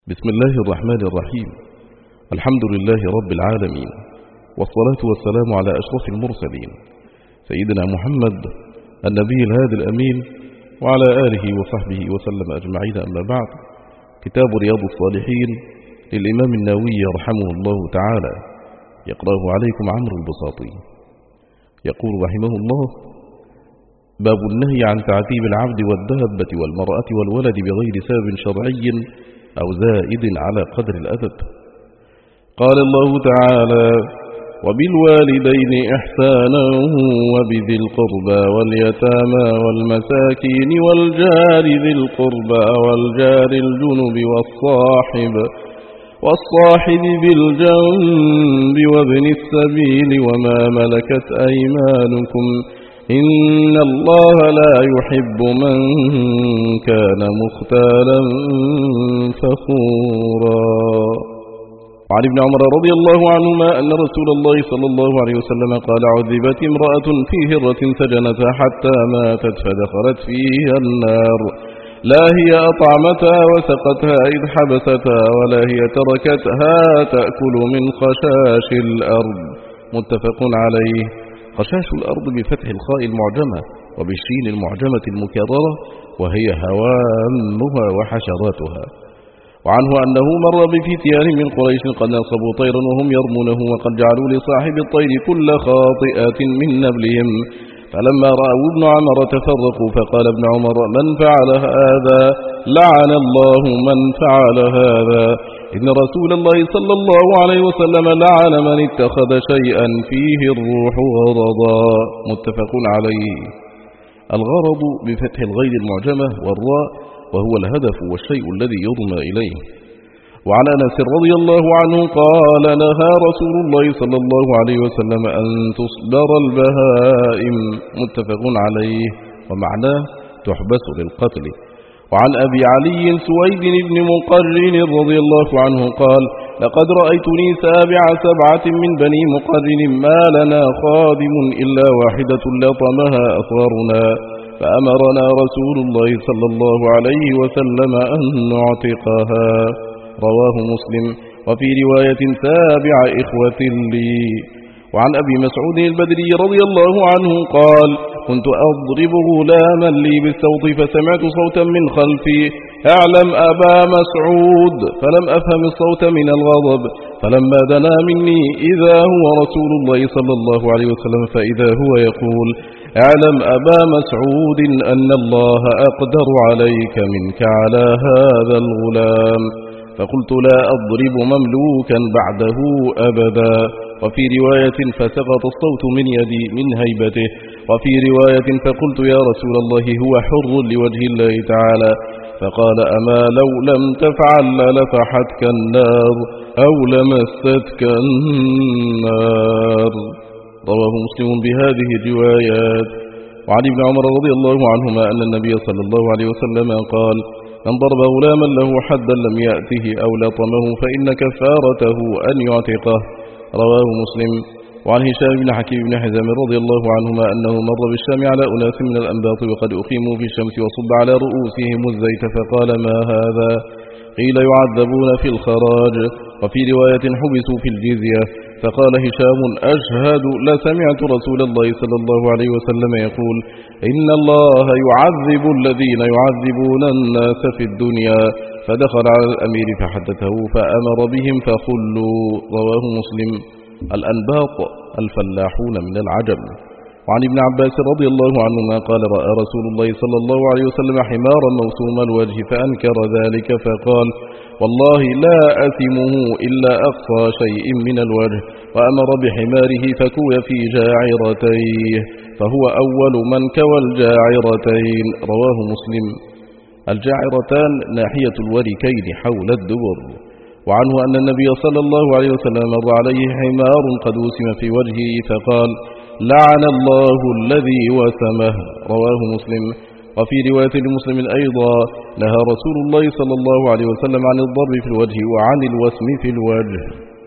بسم الله الرحمن الرحيم. الحمد لله رب العالمين، والصلاة والسلام على أشرف المرسلين سيدنا محمد النبي الهادي الأمين وعلى آله وصحبه وسلم أجمعين. أما بعد، كتاب رياض الصالحين للإمام النووي رحمه الله تعالى يقرأه عليكم عمرو البساطي. يقول رحمه الله: باب النهي عن تعذيب العبد والدابة والمرأة والولد بغير سبب شرعي أو زائد على قدر الأدب. قال الله تعالى: وبالوالدين إحسانا وبذي القربى واليتامى والمساكين والجار ذي القربى والجار الجنب والصاحب بالجنب وابن السبيل وما ملكت أيمانكم إن الله لا يحب من كان مختالا فخورا. وعن ابن عمر رضي الله عنهما أن رسول الله صلى الله عليه وسلم قال: عذبت امرأة في هرة سجنتها حتى ماتت فدخلت فيها النار، لا هي أطعمتها وسقتها إذ حبستها ولا هي تركتها تأكل من خشاش الأرض. متفق عليه. خشاش الأرض بفتح الخاء المعجمة وبالشين المعجمة المكررة، وهي هوامها وحشراتها. وعنه أنه مر بفتيان من قريش قد نصبوا طيرا وهم يرمونه، وقد جعلوا لصاحب الطير كل خاطئة من نبلهم، فلما رأوا ابن عمر تفرقوا، فقال ابن عمر: من فعل هذا لعن الله من فعل هذا، إن رسول الله صلى الله عليه وسلم لعن من اتخذ شيئا فيه الروح غرضا. متفق عليه. الغرض بفتح الغين المعجمة والراء، وهو الهدف والشيء الذي يضمى إليه. وعن أنس رضي الله عنه قال: نهى رسول الله صلى الله عليه وسلم أن تصبر البهائم. متفق عليه، ومعناه تحبس للقتل. وعن أبي علي سويد بن مقرن رضي الله عنه قال: لقد رأيتني سابع سبعة من بني مقرن ما لنا خادم إلا واحدة لطمها أصغرنا، فأمرنا رسول الله صلى الله عليه وسلم أن نعتقها. رواه مسلم. وفي رواية: سابع إخوة لي. وعن أبي مسعود البدري رضي الله عنه قال: كنت أضرب غلاما لي بالصوت فسمعت صوتا من خلفي: اعلم أبا مسعود، فلم أفهم الصوت من الغضب، فلما دنا مني إذا هو رسول الله صلى الله عليه وسلم، فإذا هو يقول: اعلم أبا مسعود أن الله أقدر عليك منك على هذا الغلام. فقلت: لا أضرب مملوكا بعده أبدا. وفي رواية: فسقط الصوت من يدي من هيبته. وفي رواية: فقلت: يا رسول الله هو حر لوجه الله تعالى. فقال: أما لو لم تفعل للفحتك النار أو لمستك النار. رواه مسلم بهذه الروايات. وعن ابن عمر رضي الله عنهما أن النبي صلى الله عليه وسلم قال: من ضرب غلاما له حدا لم يأته أو لطمه فإن كفارته أن يعتقه. رواه مسلم. وعن هشام بن حكيم بن حزام رضي الله عنهما أنه مر بالشام على أناس من الأنباط وقد أقيموا في الشمس وصب على رؤوسهم الزيت، فقال: ما هذا؟ قيل: يعذبون في الخراج. وفي رواية: حبسوا في الجزية. فقال هشام: أشهد لسمعت رسول الله صلى الله عليه وسلم يقول: إن الله يعذب الذين يعذبون الناس في الدنيا. فدخل على الأمير فحدثه فأمر بهم فخلوا. رواه مسلم. الأنباط الفلاحون من العجم. وعن ابن عباس رضي الله عنهما قال: رأى رسول الله صلى الله عليه وسلم حمارا موسوم الوجه فأنكر ذلك، فقال: والله لا أثمه إلا أقصى شيء من الوجه، وأمر بحماره فكوي في جاعرتيه، فهو أول من كوى الجاعرتين. رواه مسلم. الجاعرتان ناحية الوركين حول الدبر. وعنه أن النبي صلى الله عليه وسلم مر عليه حمار قد وسم في وجهه فقال: لعن الله الذي وسمه. رواه مسلم. وفي رواية لمسلم أيضا: نهى رسول الله صلى الله عليه وسلم عن الضرب في الوجه وعن الوسم في الوجه.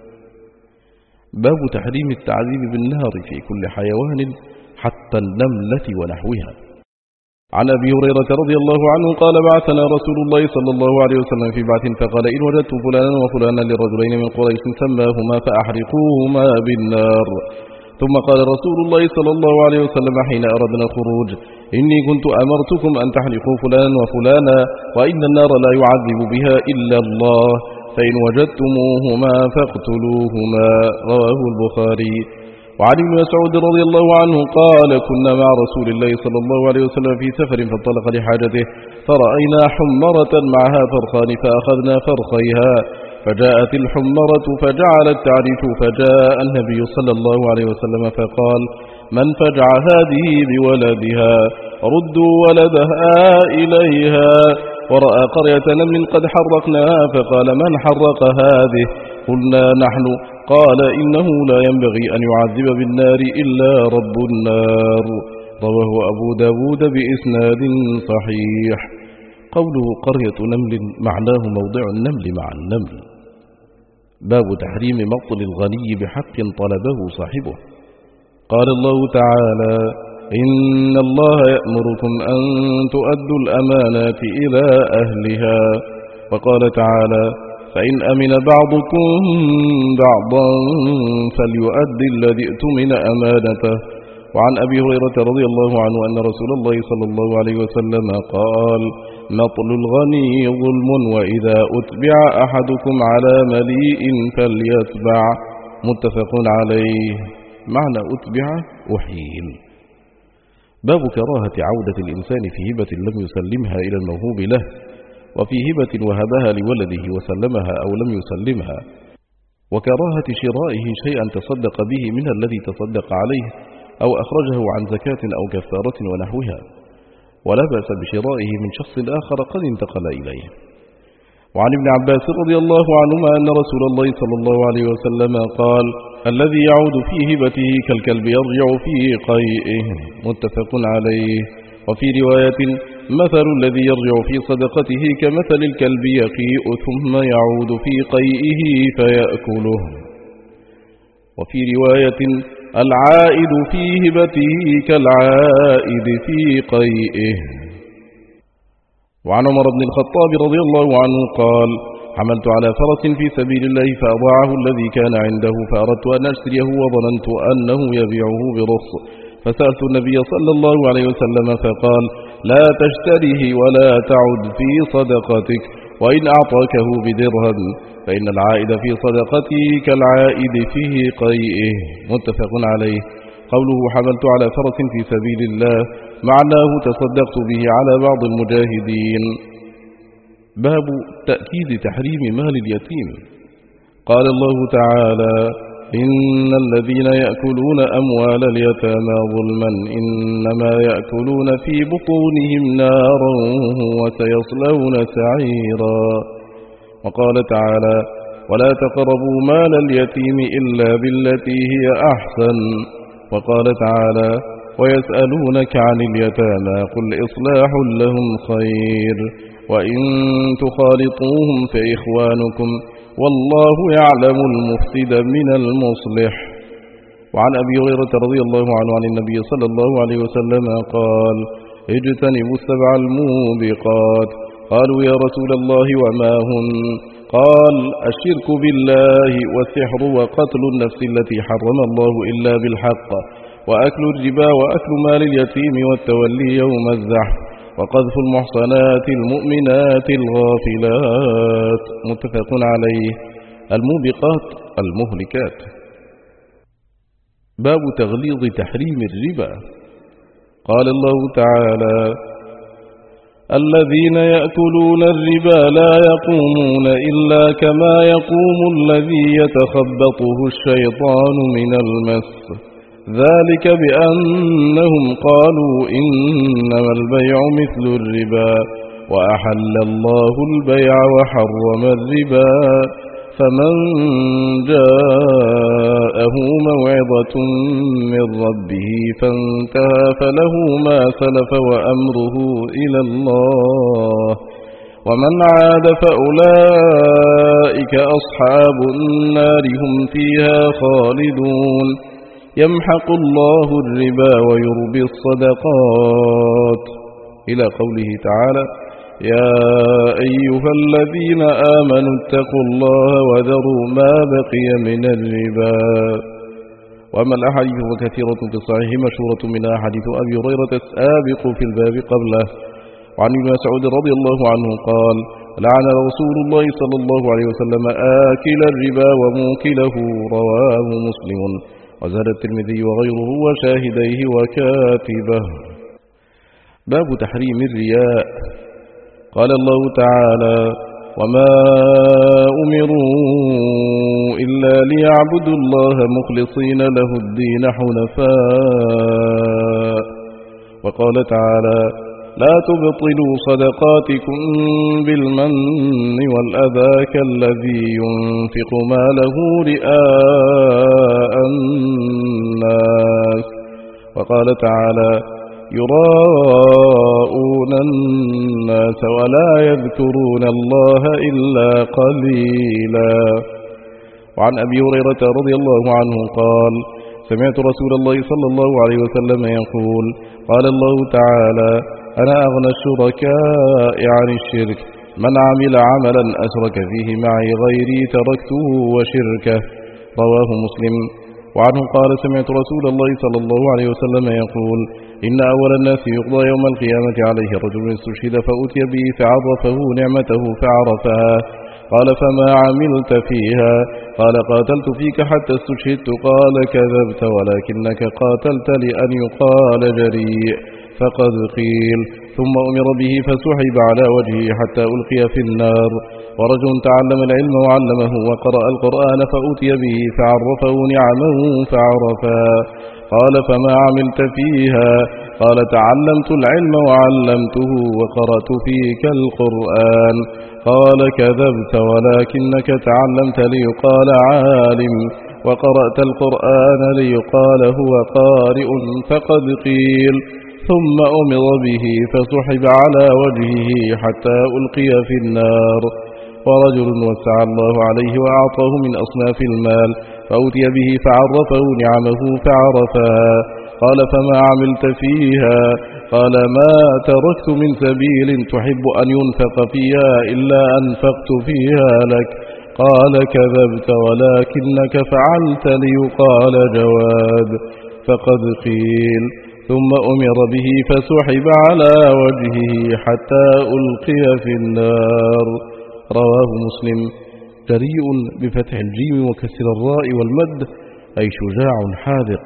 باب تحريم التعذيب بالنار في كل حيوان حتى النملة ونحوها. عن أبي هريرة رضي الله عنه قال بعثنا رسول الله صلى الله عليه وسلم في بعث فقال إن وجدت فلانا وفلانا لرجلين من قريش سماهما فأحرقوهما بالنار. ثم قال رسول الله صلى الله عليه وسلم حين أردنا الخروج إني كنت أمرتكم أن تحرقوا فلانا وفلانا وإن النار لا يعذب بها إلا الله فإن وجدتموهما فاقتلوهما. رواه البخاري. وعن ابن مسعود رضي الله عنه قال كنا مع رسول الله صلى الله عليه وسلم في سفر فانطلق لحاجته فرأينا حمرة معها فرخان فأخذنا فرخيها فجاءت الحمرة فجعلت تعرف فجاء النبي صلى الله عليه وسلم فقال من فجع هذه بولدها ردوا ولدها إليها. ورأى قرية نمل قد حرقناها فقال من حرق هذه قلنا نحن قال إنه لا ينبغي أن يعذب بالنار إلا رب النار. رواه أبو داود بإسناد صحيح. قوله قرية نمل معناه موضع النمل مع النمل. باب تحريم مقتل الغني بحق طلبه صاحبه. قال الله تعالى إن الله يأمركم أن تؤدوا الأمانات إلى أهلها. وقال تعالى فإن أمن بعضكم بعضا فليؤدي الذي ائتمن أمانته. وعن أبي هريرة رضي الله عنه أن رسول الله صلى الله عليه وسلم قال مطل الغني ظلم وإذا أتبع أحدكم على مليء فليتبع. متفق عليه. معنى أتبع أحيل. باب كراهة عودة الإنسان في هبة لم يسلمها إلى الموهوب له وفي هبة وهبها لولده وسلمها أو لم يسلمها وكراهة شرائه شيئا تصدق به من الذي تصدق عليه أو أخرجه عن زكاة أو كفارة ونحوها ولا بأس بشرائه من شخص آخر قد انتقل إليه. وعن ابن عباس رضي الله عنهما أن رسول الله صلى الله عليه وسلم قال الذي يعود في هبته كالكلب يرجع في قيئه. متفق عليه. وفي رواية مثل الذي يرجع في صدقته كمثل الكلب يقيء ثم يعود في قيئه فيأكله. وفي رواية العائد في هبته كالعائد في قيئه. وعن عمر بن الخطاب رضي الله عنه قال حملت على فرس في سبيل الله فأضاعه الذي كان عنده فأردت أن أشتريه وظننت أنه يبيعه برخص فسألت النبي صلى الله عليه وسلم فقال لا تشتريه ولا تعد في صدقتك وإن أعطاكه بدرهم فإن العائد في صدقته كالعائد فيه قيئه. متفق عليه. قوله حملت على فرس في سبيل الله معناه تصدقت به على بعض المجاهدين. باب تأكيد تحريم مال اليتيم. قال الله تعالى إن الذين يأكلون أموال اليتامى ظلما إنما يأكلون في بطونهم نارا وسيصلون سعيرا. وقال تعالى ولا تقربوا مال اليتيم إلا بالتي هي أحسن. وقال تعالى ويسألونك عن اليتامى قل إصلاح لهم خير وإن تخالطوهم فإخوانكم والله يعلم المفسد من المصلح. وعن أبي هريرة رضي الله عنه عن النبي صلى الله عليه وسلم قال اجتنبوا السبع الموبقات. قالوا يا رسول الله وما هن؟ قال الشرك بالله والسحر وقتل النفس التي حرم الله إلا بالحق وأكل الربا وأكل مال اليتيم والتولي يوم الزحف وقذف المحصنات المؤمنات الغافلات. متفق عليه. الموبقات المهلكات. باب تغليظ تحريم الربا. قال الله تعالى الذين يأكلون الربا لا يقومون إلا كما يقوم الذي يتخبطه الشيطان من المس ذلك بأنهم قالوا إنما البيع مثل الربا وأحل الله البيع وحرم الربا فمن جاءه موعظة من ربه فانتهى فله ما سلف وأمره إلى الله ومن عاد فأولئك أصحاب النار هم فيها خالدون يمحق الله الربا ويربي الصدقات. إلى قوله تعالى: يا أيها الذين آمنوا اتقوا الله وذروا ما بقي من الربا. وأما الأحاديث وكثيرة في الصحيح مشهورة منها حديث أبي هريرة السابق في الباب قبله. وعن ابن مسعود رضي الله عنه قال: لعن رسول الله صلى الله عليه وسلم آكل الربا وموكله. رواه مسلم. وزاد الترمذي وغيره وشاهديه وكاتبه. باب تحريم الرياء. قال الله تعالى: وما أمروا إلا ليعبدوا الله مخلصين له الدين حنفاء. وقال تعالى: لا تبطلوا صدقاتكم بالمن والأذى كالذي ينفق ماله رئاء الناس. وقال تعالى: يراءون الناس ولا يذكرون الله إلا قليلا. وعن أبي هريرة رضي الله عنه قال: سمعت رسول الله صلى الله عليه وسلم يقول: قال الله تعالى: أنا أغنى الشركاء عن الشرك، من عمل عملا أشرك فيه معي غيري تركته وشركه. رواه مسلم. وعنه قال: سمعت رسول الله صلى الله عليه وسلم يقول: إن أول الناس يقضى يوم القيامة عليه رجل استشهد فأتي به فعرفه نعمته فعرفها. قال: فما عملت فيها؟ قال: قاتلت فيك حتى استشهدت. قال: كذبت ولكنك قاتلت لأن يقال جريء. فقد قيل. ثم أمر به فسحب على وجهه حتى ألقي في النار. ورجل تعلم العلم وعلمه وقرأ القرآن فأتي به فعرفه نعمه فعرفا. قال: فما عملت فيها؟ قال: تعلمت العلم وعلمته وقرأت فيك القرآن. قال: كذبت ولكنك تعلمت ليقال عالم وقرأت القرآن ليقال هو قارئ. فقد قيل. ثم أمر به فسحب على وجهه حتى ألقي في النار. ورجل وسع الله عليه وأعطاه من أصناف المال فأتي به فعرفه نعمه فعرفها. قال: فما عملت فيها؟ قال: ما تركت من سبيل تحب أن ينفق فيها إلا أنفقت فيها لك. قال: كذبت ولكنك فعلت ليقال جواد. فقد قيل. ثم أمر به فسحب على وجهه حتى ألقي في النار. رواه مسلم. جريء بفتح الجيم وكسر الراء والمد، أي شجاع حاذق.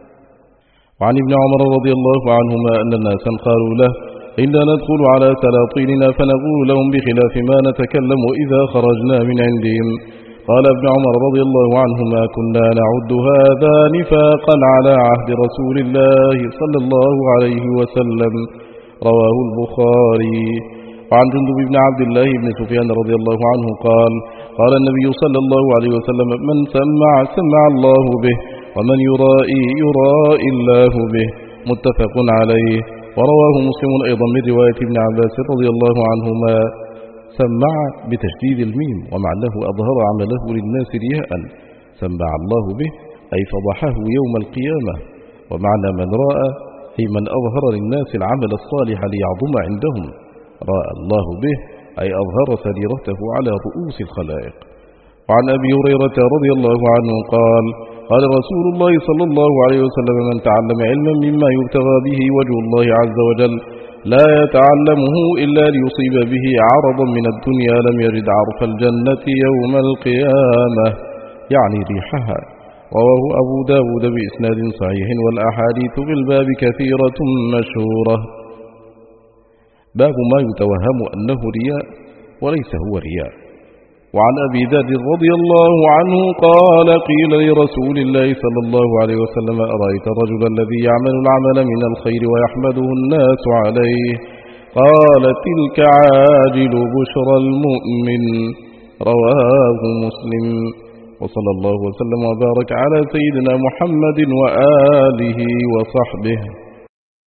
وعن ابن عمر رضي الله عنهما أن الناسا قالوا له: إنا ندخل على سلاطيننا فنقول لهم بخلاف ما نتكلم إذا خرجنا من عندهم. قال ابن عمر رضي الله عنهما: كنا نعد هذا نفاقا على عهد رسول الله صلى الله عليه وسلم. رواه البخاري. وعن جندب بن عبد الله بن سفيان رضي الله عنه قال: قال النبي صلى الله عليه وسلم: من سمع سمع الله به، ومن يرائي يرائي الله به. متفق عليه. ورواه مسلم أيضا من رواية ابن عباس رضي الله عنهما: سمع بتشديد الميم، ومعناه أظهر عمله للناس رياء. سمع الله به أي فضحه يوم القيامة. ومعنى من رأى أي من أظهر للناس العمل الصالح ليعظم عندهم. رأى الله به أي أظهر سريرته على رؤوس الخلائق. وعن أبي هريرة رضي الله عنه قال: قال رسول الله صلى الله عليه وسلم: من تعلم علما مما يبتغى به وجه الله عز وجل لا يتعلمه إلا ليصيب به عرضا من الدنيا لم يجد عرف الجنة يوم القيامة، يعني ريحها. رواه أبو داود بإسناد صحيح. والأحاديث في الباب كثيرة مشهورة. باب ما يتوهم أنه رياء وليس هو رياء. وعن أبي ذر رضي الله عنه قال: قيل لرسول الله صلى الله عليه وسلم: أرأيت الرجل الذي يعمل العمل من الخير ويحمده الناس عليه؟ قال: تلك عاجل بشرى المؤمن. رواه مسلم. وصلى الله وسلم وبارك على سيدنا محمد وآله وصحبه.